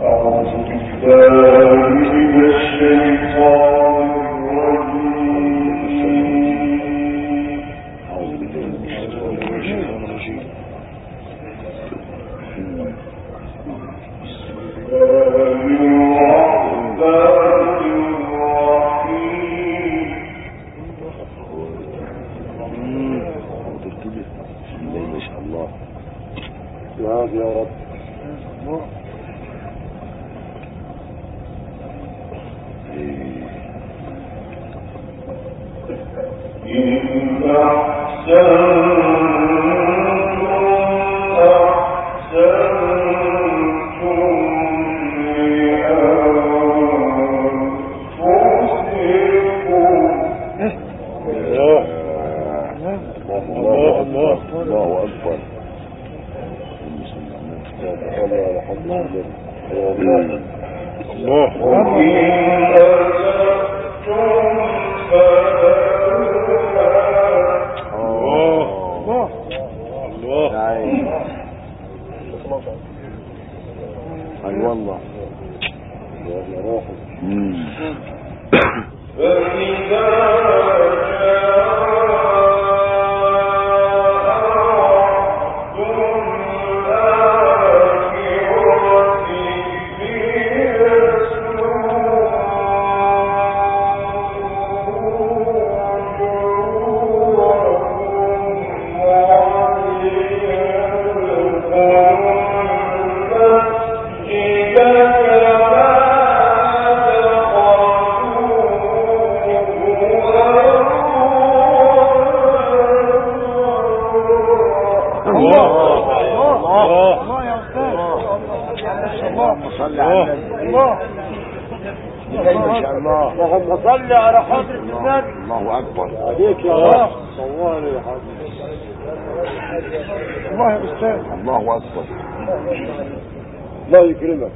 الله يكرمك.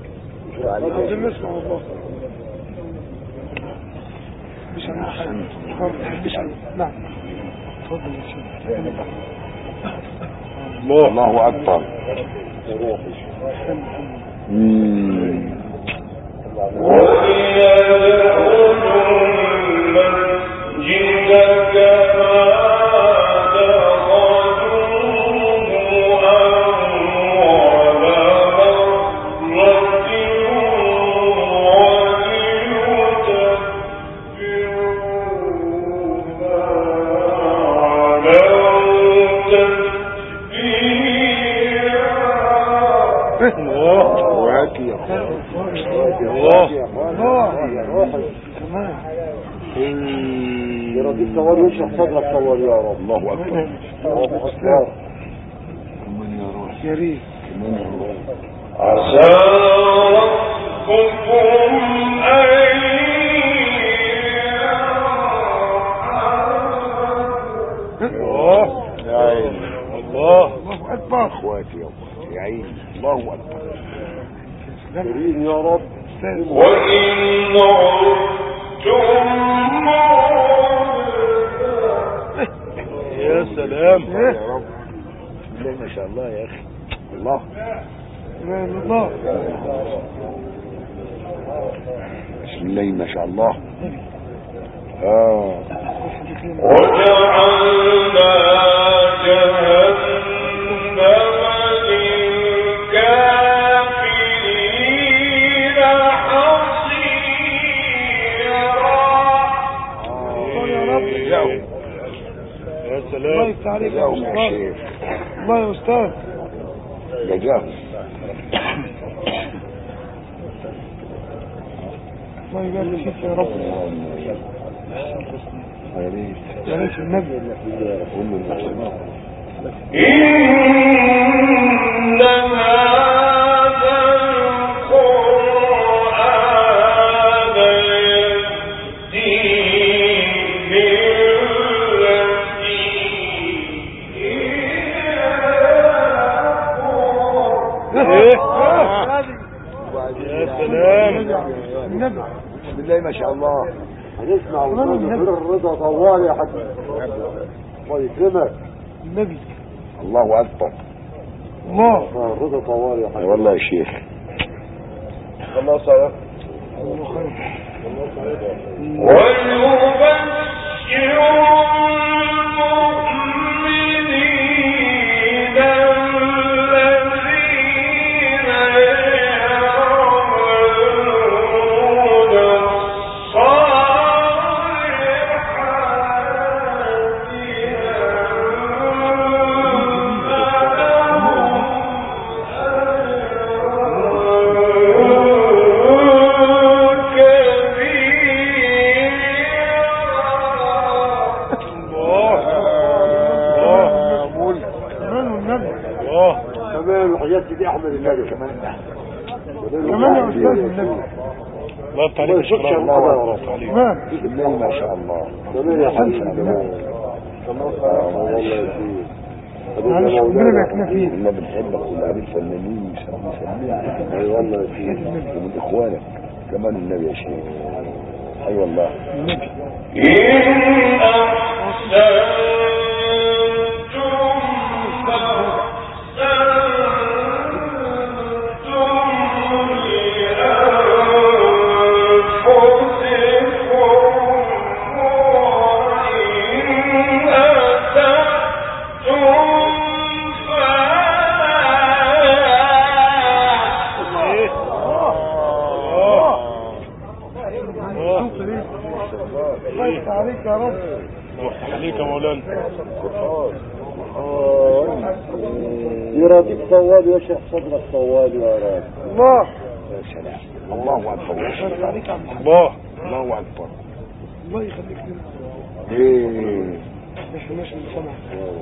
لازم نسمع والله. نعم. تفضل يا شيخ. الله أكبر. صدرك صور يا رب. الله أكبر. الله أكبر. كمان يا روح يا ريت. كمان يا روح. عسى ربكم أن يا عيني. الله أكبر. اخواتي يا عيني. الله أكبر. كريم يا رب. وإن عدتم يا سلام يا رب. الله ما شاء الله يا أخي. الله الله. بسم الله ما شاء الله. وجعلنا جهنم للكافرين حصيرا. يا سلام. الله يفتح عليك يا شيخ. الله يا أستاذ. جزاهم. الله يبارك فيك يا رب. يا ريت يا ريت النبي. إن هذا القرآن يهدي للتي هي يا سلام. النبي. بسم الله ما شاء الله. هنسمع الرضا طوال يا حاج. الله يكرمك. النبي. الله أكبر. الله. الرضا طوال يا حاج. والله يا شيخ. خلاص يا كمان يا أستاذ النبي. الله تعالى ما شاء الله. بالله ما شاء الله. معلش ربنا ما يكفينا فيه. احنا بنحبك ونعرف فنانين مسميها. اي والله يا سيدي ومن اخوانك كمان النبي يا شيخ. اي والله. عليك يا رب. عليك يا مولانا. يرضيك طوال ويشرح صدرك طوال يا رب. الله يا سلام. الله اكبر. عليك يا عم. الله اكبر. الله يخليك لنا. ايه ماشي بسمع.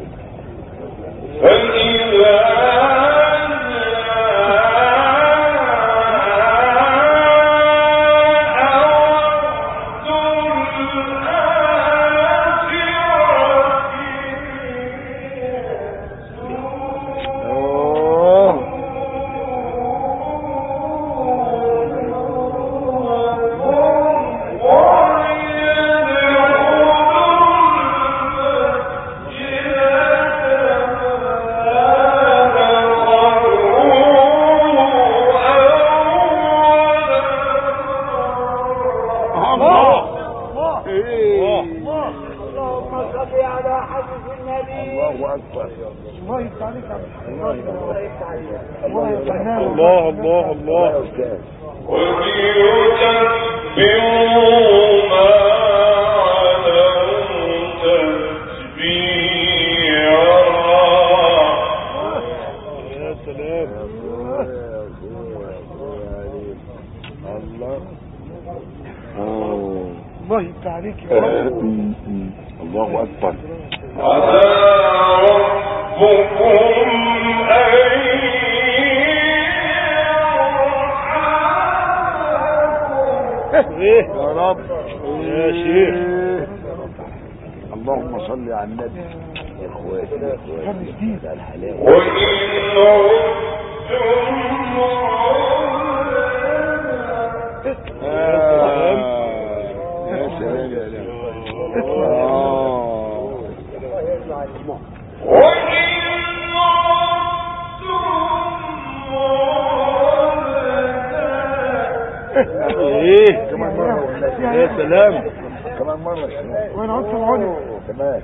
الله يفتح عليك يا رب. الله اكبر. ايه يا رب يا شيخ. اللهم صل على النبي. يا اخواتي يا اخواتي ده الحلاوه. ايه كمان مرة يا سلام كمان مرة وانا عدت معوني كمان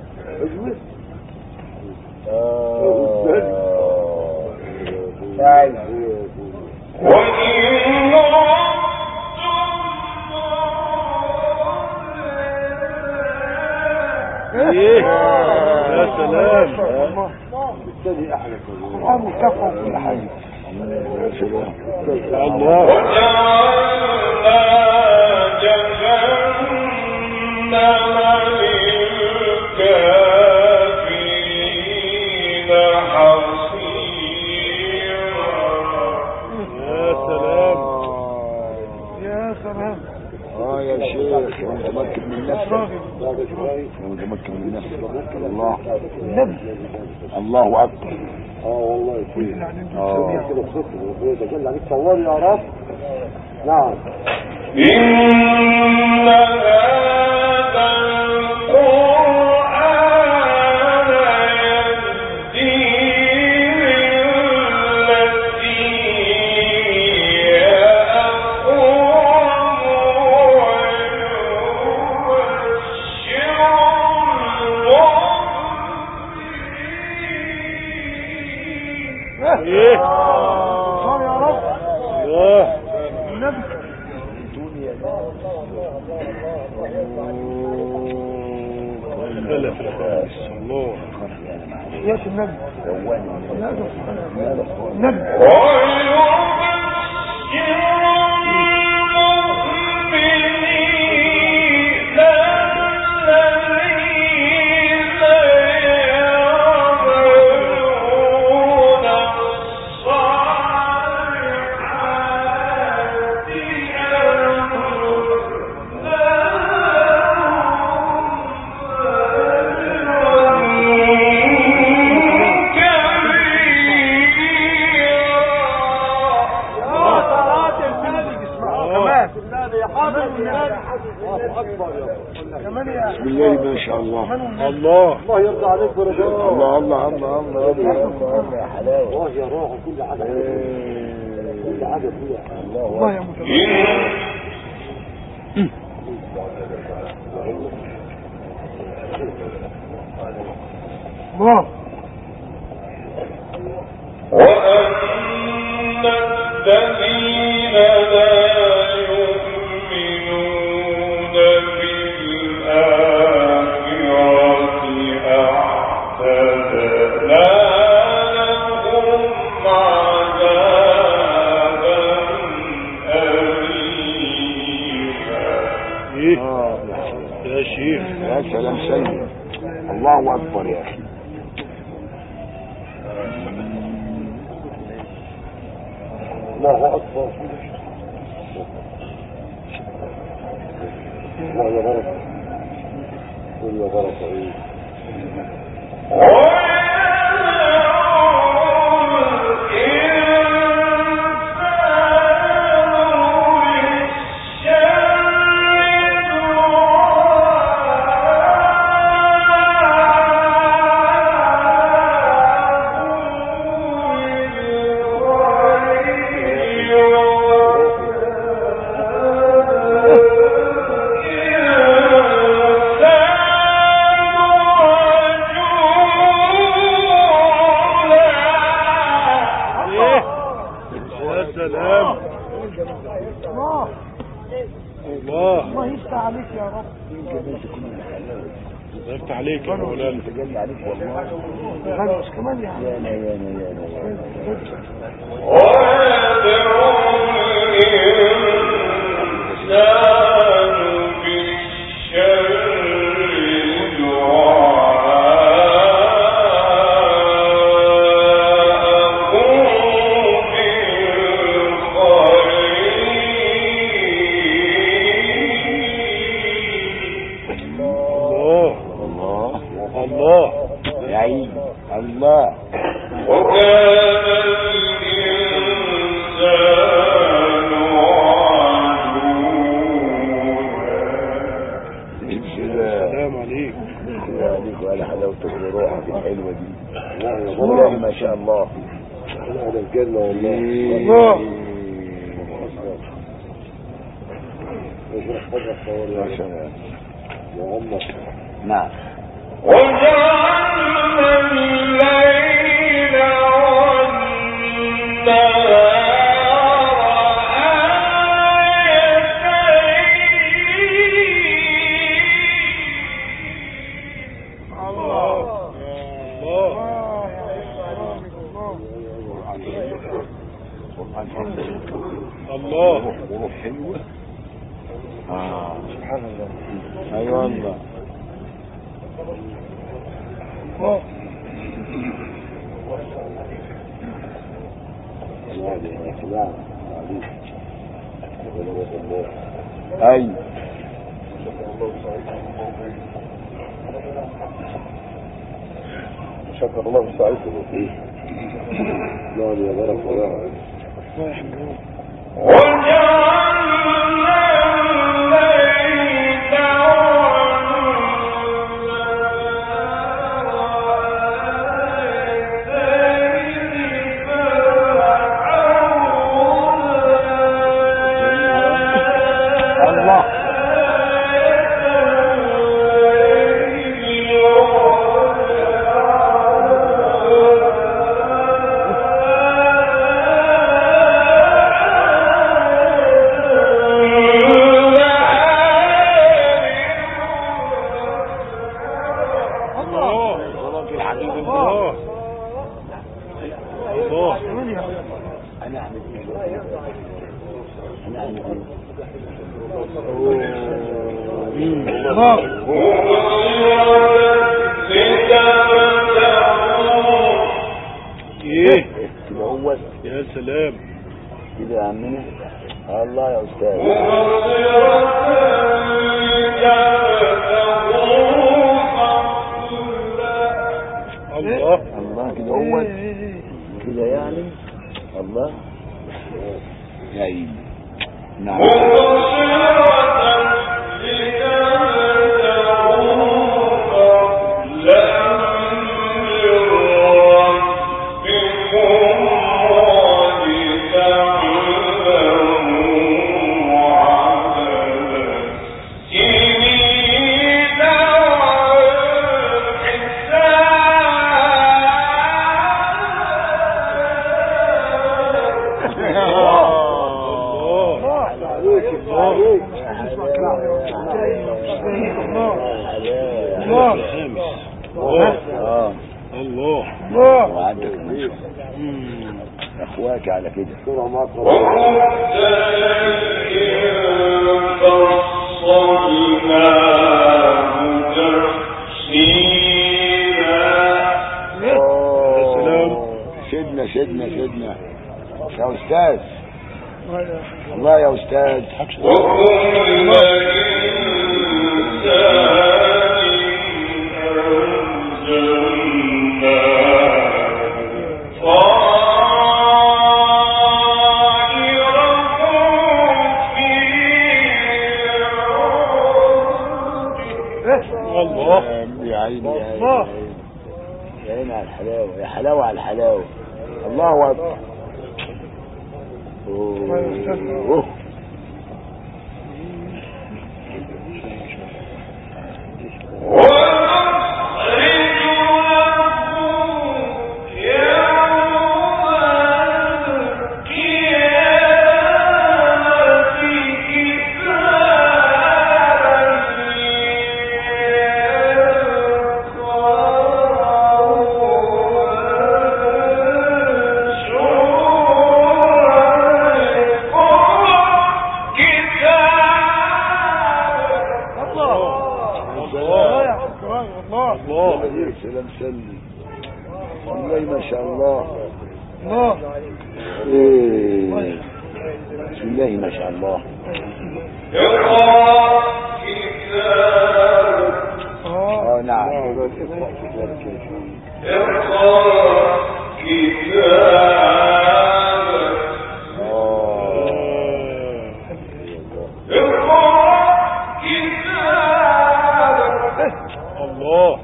ايه يا سلام بالتالي احلى القرآن مكافأة وكل حاجة. الله يا شيخ متمكن من نفسك متمكن من نفسك. الله الله اكبر. والله يكون تجلى عليك طوال يا رب. نعم. إن هذا القرآن يهدي للتي هي الله يا النبي النبي بسم الله ما شاء الله. الله يرضى عليك برضاك. الله الله الله الله الله يا حلاوه. الله يا روح كل حاجه كل حاجه فيها. الله يا متمكن. الله وأن الذين لا يؤمنون بالآخرة أعتدنا لهم عذابا أليما. يا شيخ يا سلام سيد. الله أكبر يا أخي. الله أكبر. الله يا بركة. كل يا بركة. الله يفتح عليك يا رب. يفتح عليك يا مولانا. تجلي عليك والله. غنوش كمان يعني. يا الله. وكان الإنسان السلام عليك. السلام عليك وعلى حلاوتك وروحك الحلوة دي. والله ما شاء الله. على الجنة والله. الله. يا سلام. يا الله. نعم. وجعلنا الليل الله وروح حلوة. سبحان الله. ايوه الله. اي شكر الله سعيده فيه. لا يا بركة يا وجعلنا الليل ايه كده هو يا سلام كده يا عمنا. الله يا استاذ. الله الله كده هو كده يعني. الله يا عيني. نعم اخواتي على كده. شدنا يا استاذ. الله يا استاذ. الله يا عيني يا عيني على الحلاوة. يا حلاوة على الحلاوة. الله أكبر. أوه. سلام سلم. والله ما شاء الله. بسم الله ما شاء الله. نعم. الله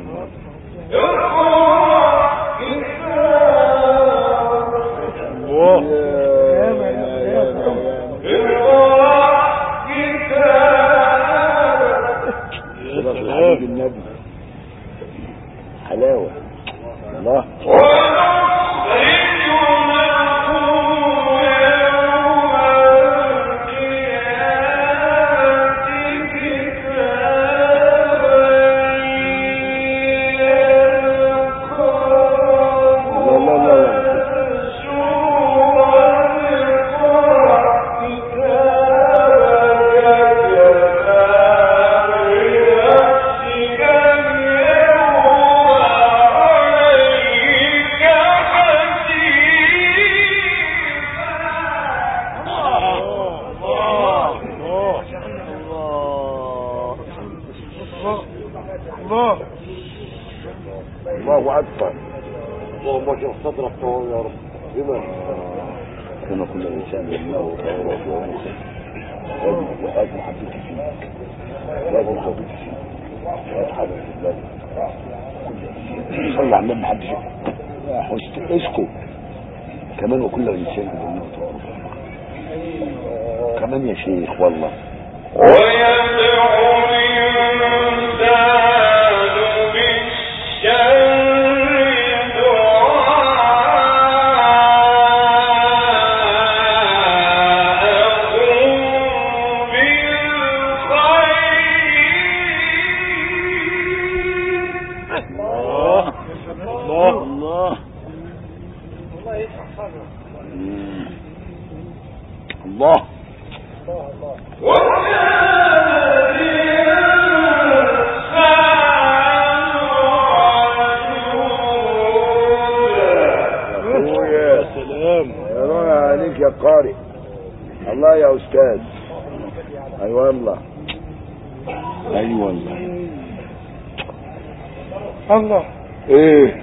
النبي حلاوة. الله الله أكبر. اللهم اجعل صدرك طوال يا رب. بما كما كل إنسان له طوال ومخ. وقد محبتي فيك. وقد محبتي فيك. وقد حبيبتي الله. صلى على النبي محدش حسن اسكت. كمان وكل إنسان له طوال. كمان يا شيخ والله. ويدعو الإنسان الله. يا سلام يا روح عليك يا قارئ. الله يا استاذ. اي والله اي والله. الله. ايه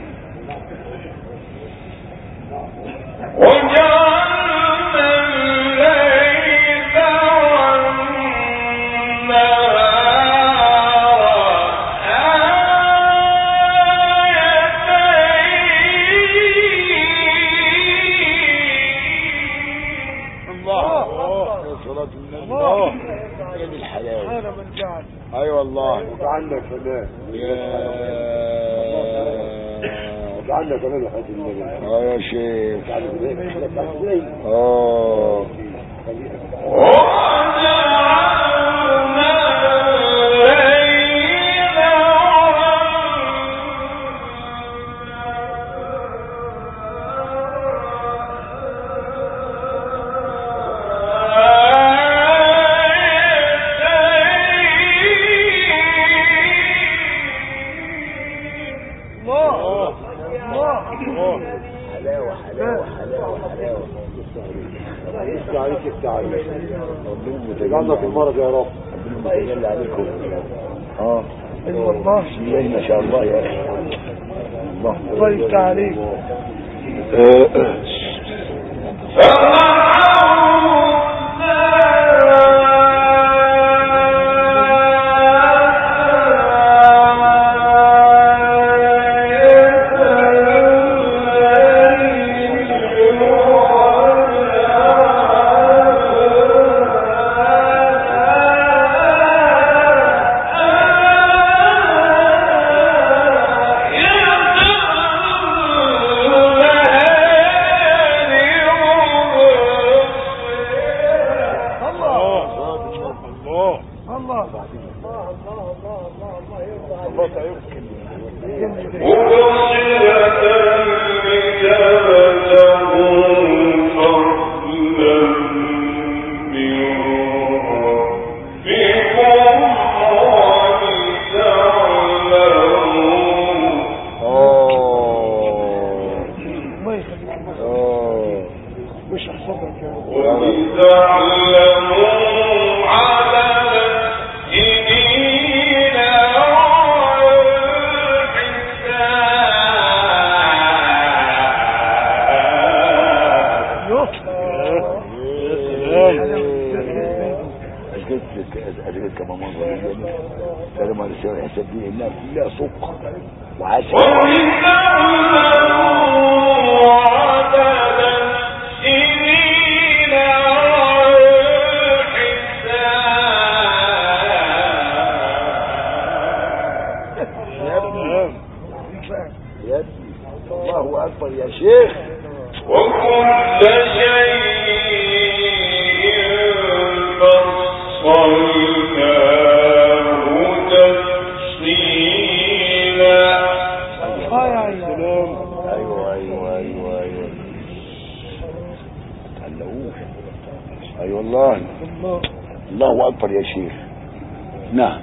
اي والله. وجعلنا كمان وجعلنا كمان يا حاج النبي. يا شيخ. حلاوة حلاوة حلاوة حلاوة. لسه عليك التعليم. ربنا متجلى في المرض يا رب. ربنا متجلى عليكم. والله ما شاء الله يا اخي. الله يفتح عليك. الله اكبر يا شيخ. وكل شيء فصلناه تفصيلا. يا سلام. ايوه علقوه. اي والله. الله اكبر يا شيخ. نعم.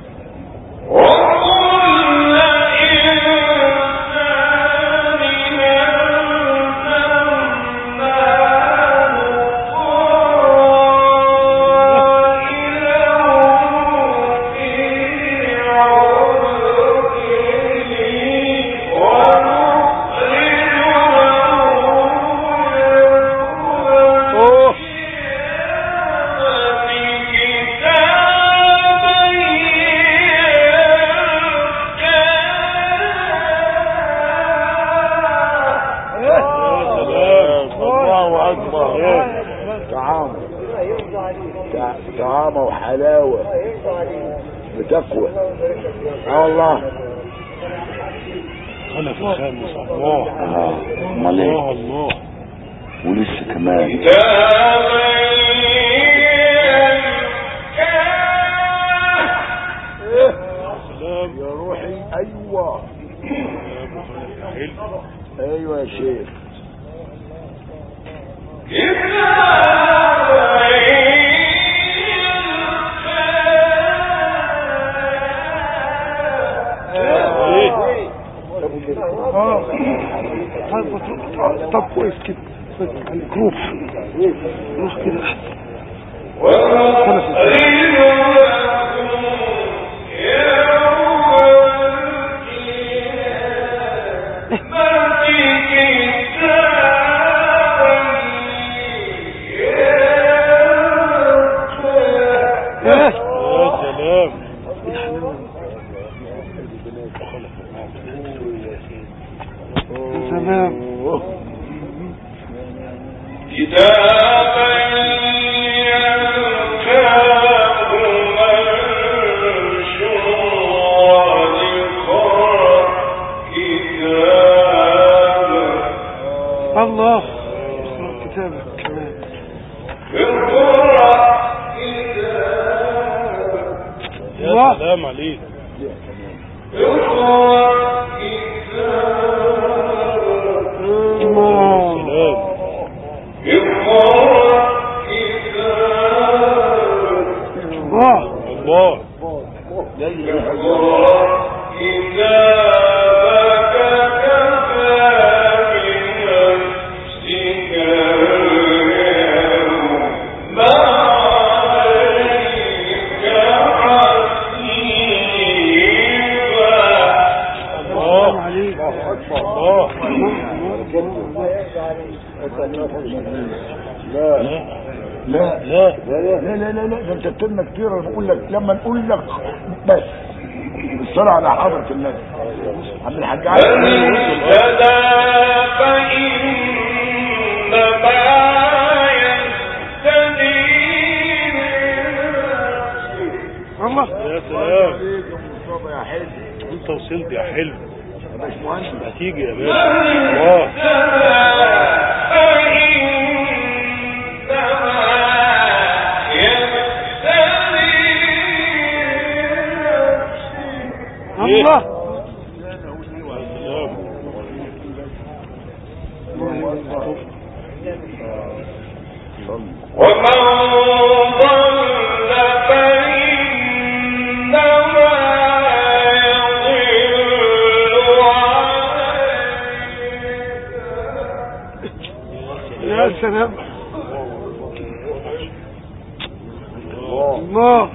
طعامه وحلاوة بتقوى. والله خلف الخامس. الله الله الله. ولسه كمان. يا روحي. ايوه ايوه يا شيخ. روح كده احسن. الله كتابك كمان. يا سلام عليك. انت بتلنا كتير. بقول لك لما نقول لك بس بالصلاة على حضرة النبي عبد الحاج علي الله. يا سلام يا حلو. انت وصلت يا حلو يا باشمهندس. هتيجي يا باشا. الله. يا سلام. الله.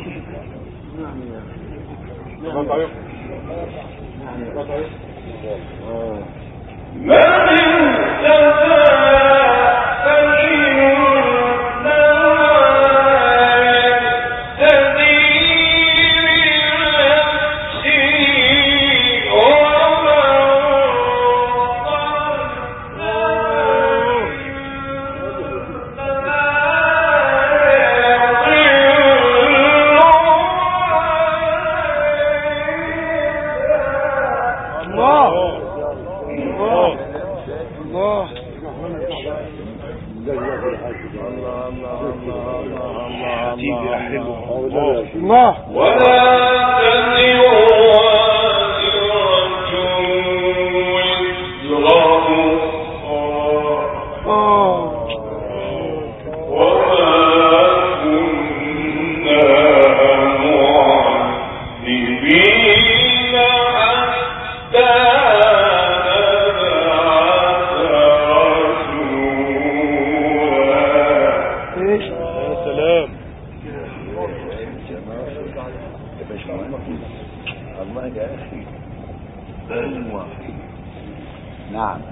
نعم.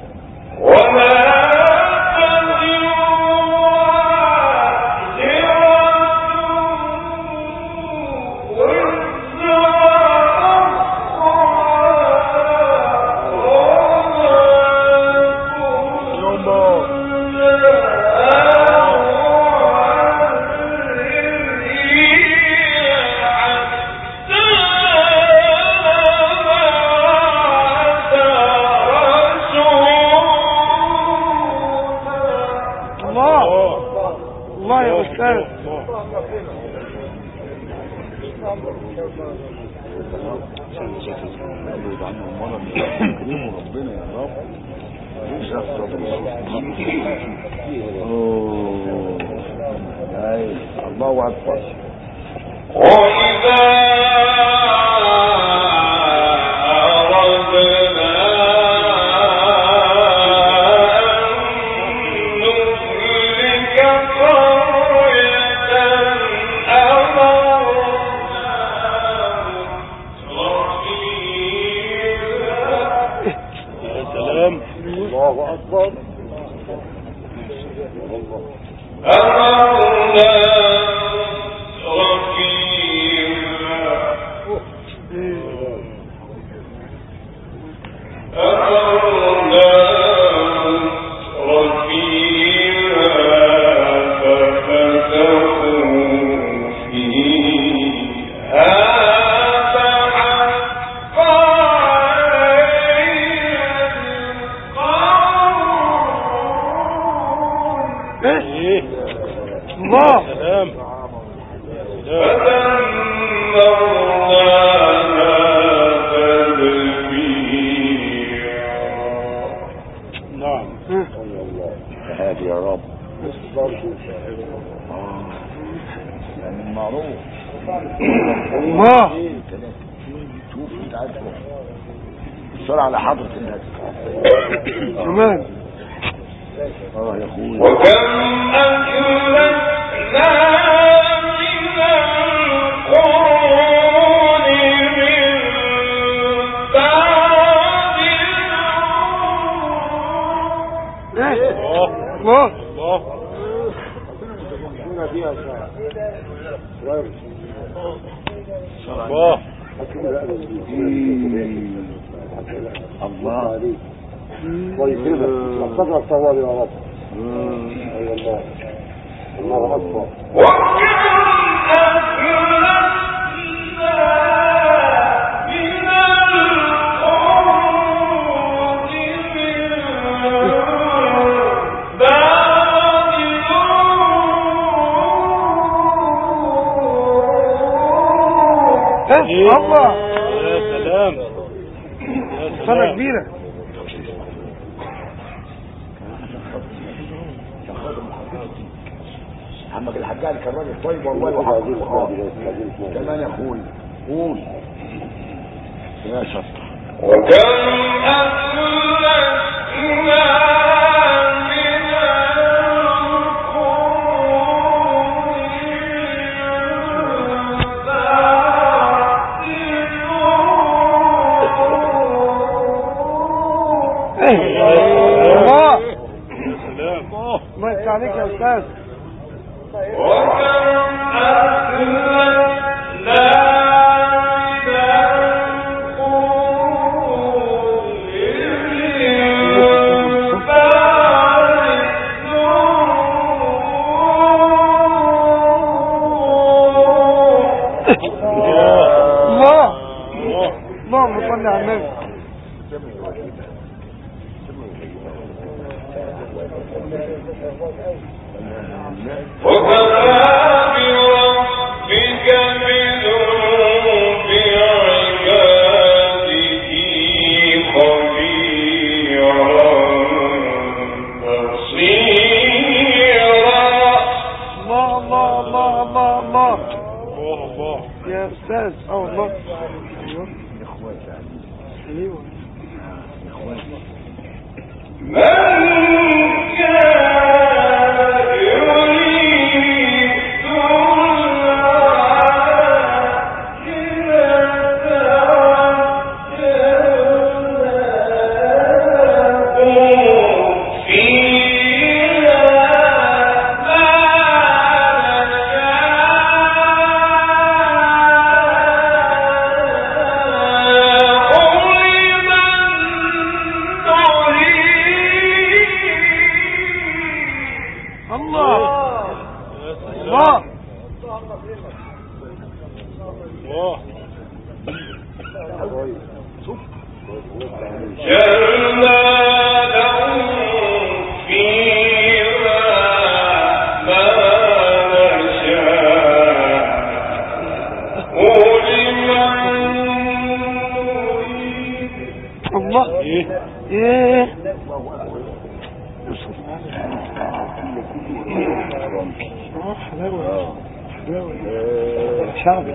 الله أكبر. وإذا أردنا أن نهلك قرية الله سلام نعم هادي يا رب يعني المعروف الله شوف انت عارف الصلاة على حضرة الناس كمان يا اخويا وكم أهلكنا من القرون من بعد الله الله الله الله كويس كده صدرك طوال يا رب اي الله الله اكبر وكم أهلكنا من القرون من بعد الله يا سلام يا سنة سلام كبيرة عمك الحجاج كان راجل طيب والله وحق كمان يا اخوي قول يا شطر وكم أهلكنا من الله يا سلام الله يفتح عليك يا أستاذ وكم أهلكنا الله اللهم صل على النبي وكفى بربك بذنوب عباده خبيرا بصيرا الله الله الله الله الله الله الله يا أستاذ الله أيوه أيوه من كان يريد الله ايه ايه حلاوة حلاوة شعبي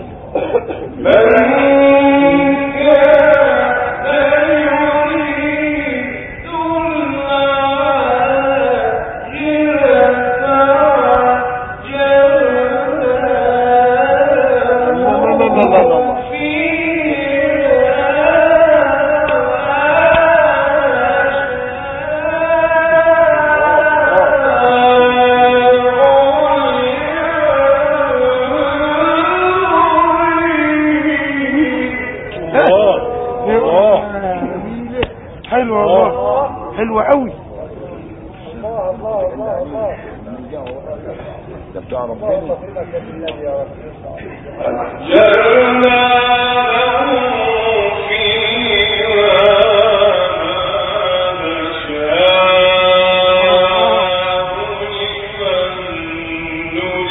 حلوة والله حلوة قوي ده بتاع ربنا جعلنا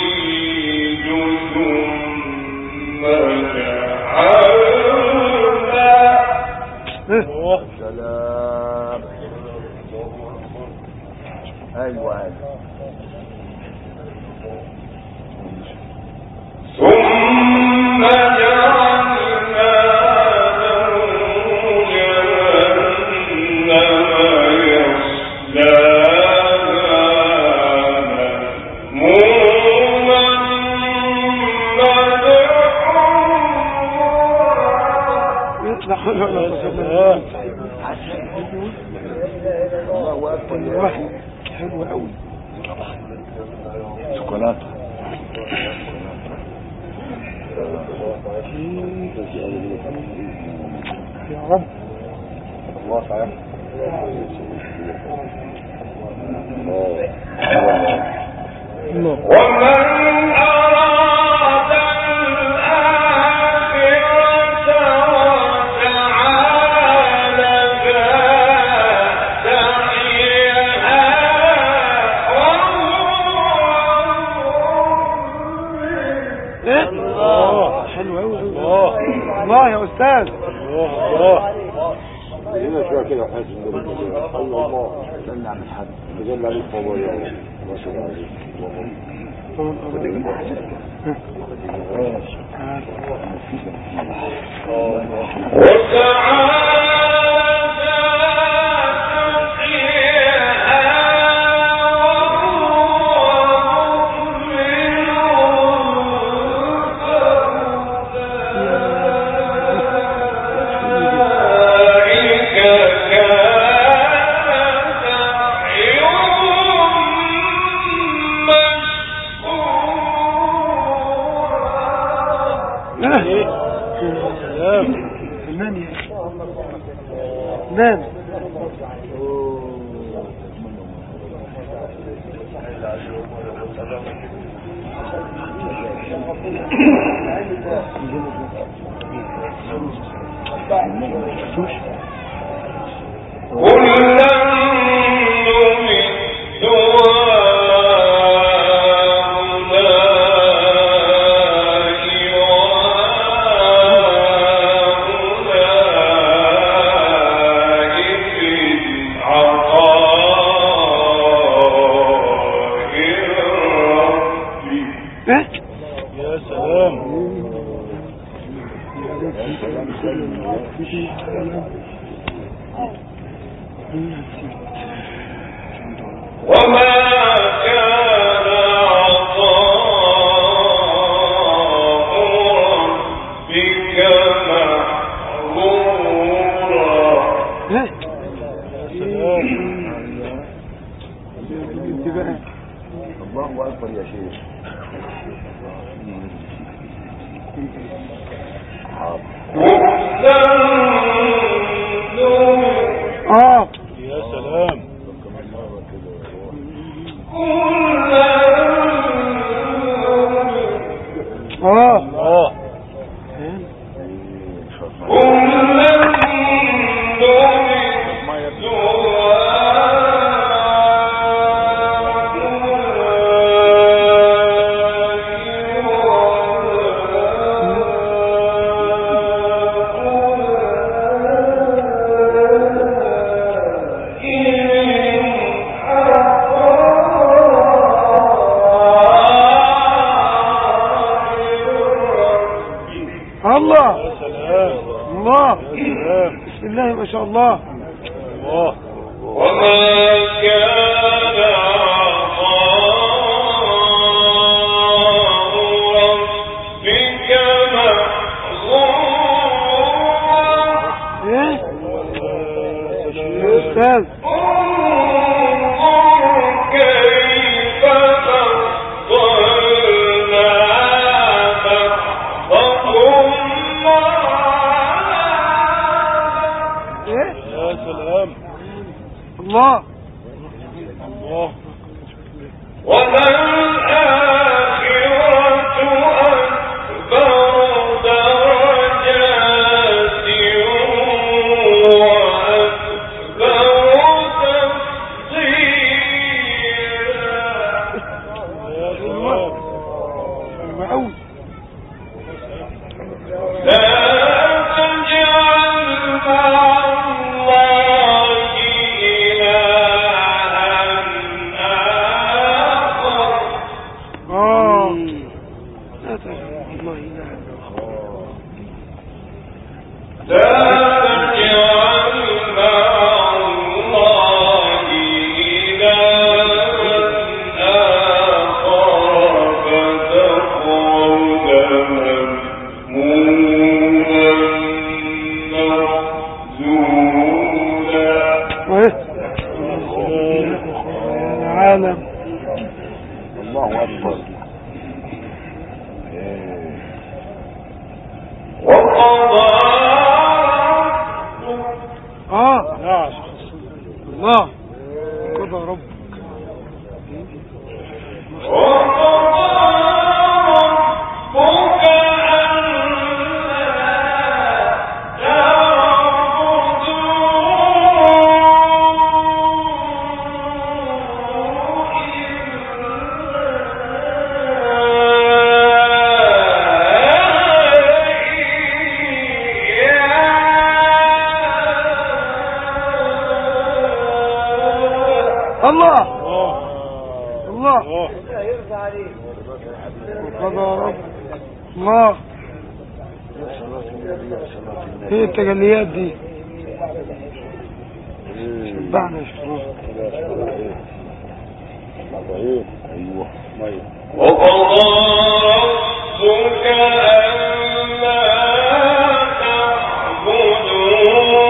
حول ولا قوة إلا بالله. الله اكبر يا واحد حلو قوي. شوكولاته يا رب. الله صحيح الله. ومن أراد الآخرة وسعى لها سعيها ايه الله حلو قوي. الله الله يا استاذ. الله هنا شوية كده حاسس ان الله سلم عن الحد تجلى عليك بابا يا ما شاء الله عليك وسعى نام. الله اكبر يا شيخ. يا سلام. الله بسم الله ما شاء الله. الله. وما كان عطاء ربك محظورا. ايه يا استاذ؟ انظر كيف فضلنا بعضهم ايه يا سلام. الله. الله. وللآخرة أكبر درجات وأكبر تفضيلا. يا سلام. حلو قوي. لا تجعل مع الله إلها آخر. لا تجعل الله إلها لا تجعل مع الله إلها آخر فتقعد مذموما نعم الله قضى ربك الله الله وقضى ربك الله. ايه التجليات دي؟ شبعنا يا شباب. ايوه ميه. وقضى ربك ألا تعبدوا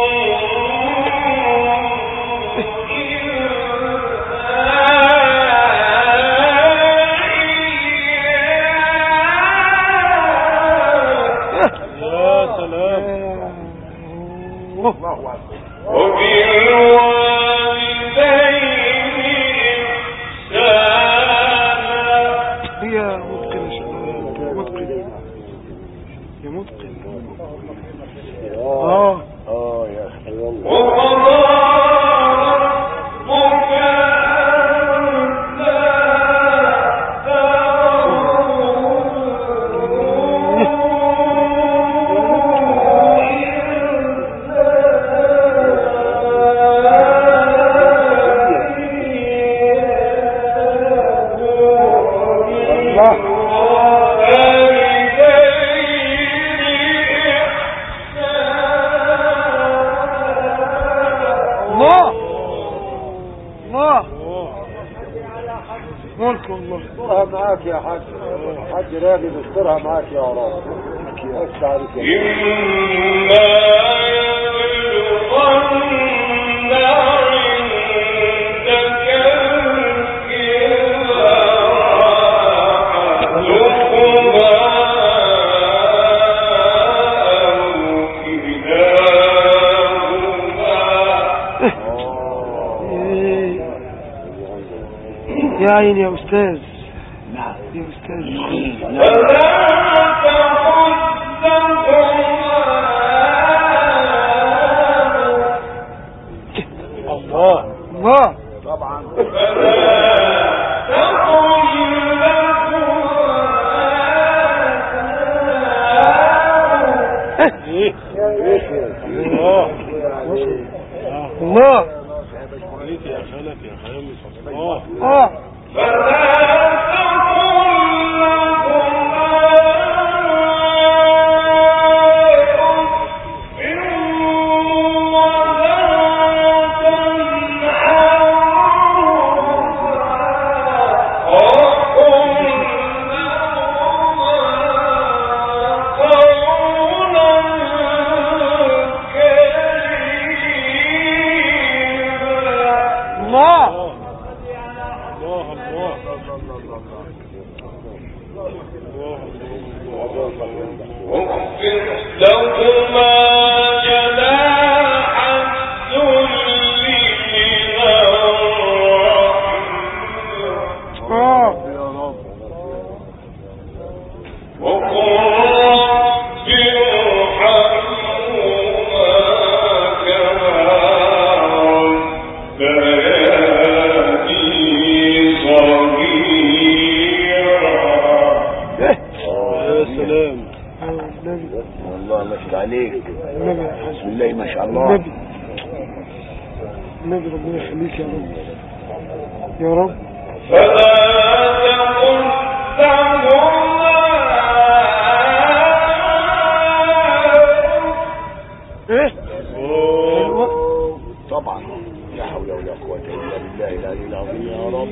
استرها معاك يا حاج، حاج راغب استرها معاك يا رب. إما يبلغن عندك الكبر يا عيني يا أستاذ. نعم يا أستاذ. الله الله طبعا. الله يا خالك يا خامس الله. والله ما شاء عليك. بسم الله ما شاء الله. النبي ربنا يخليك يا رب يا رب. فلا تقل لهما ايه طبعا لا حول ولا قوة الا بالله العلي العظيم يا رب.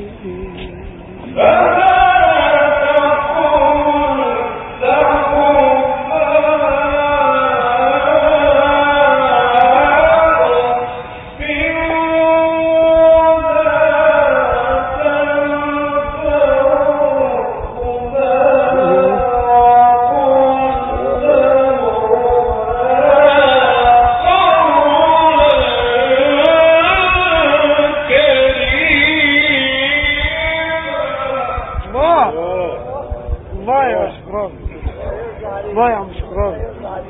الله يا شكران، الله يا عم شكران.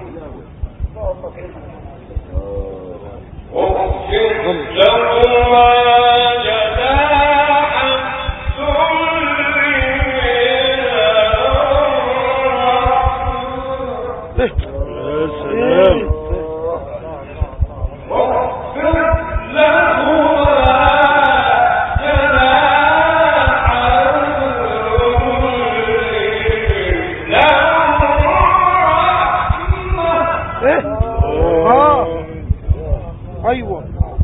ايوه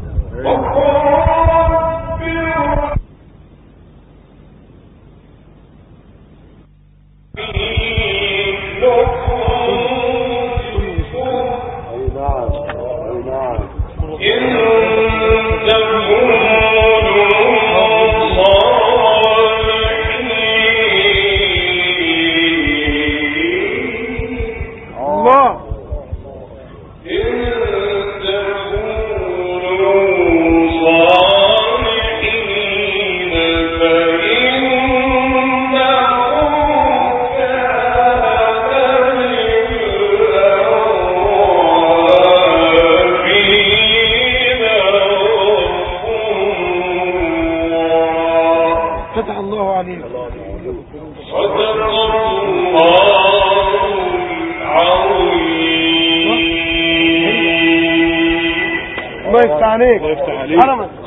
فتح الله عليك. الله يفتح عليك. الله يفتح عليك.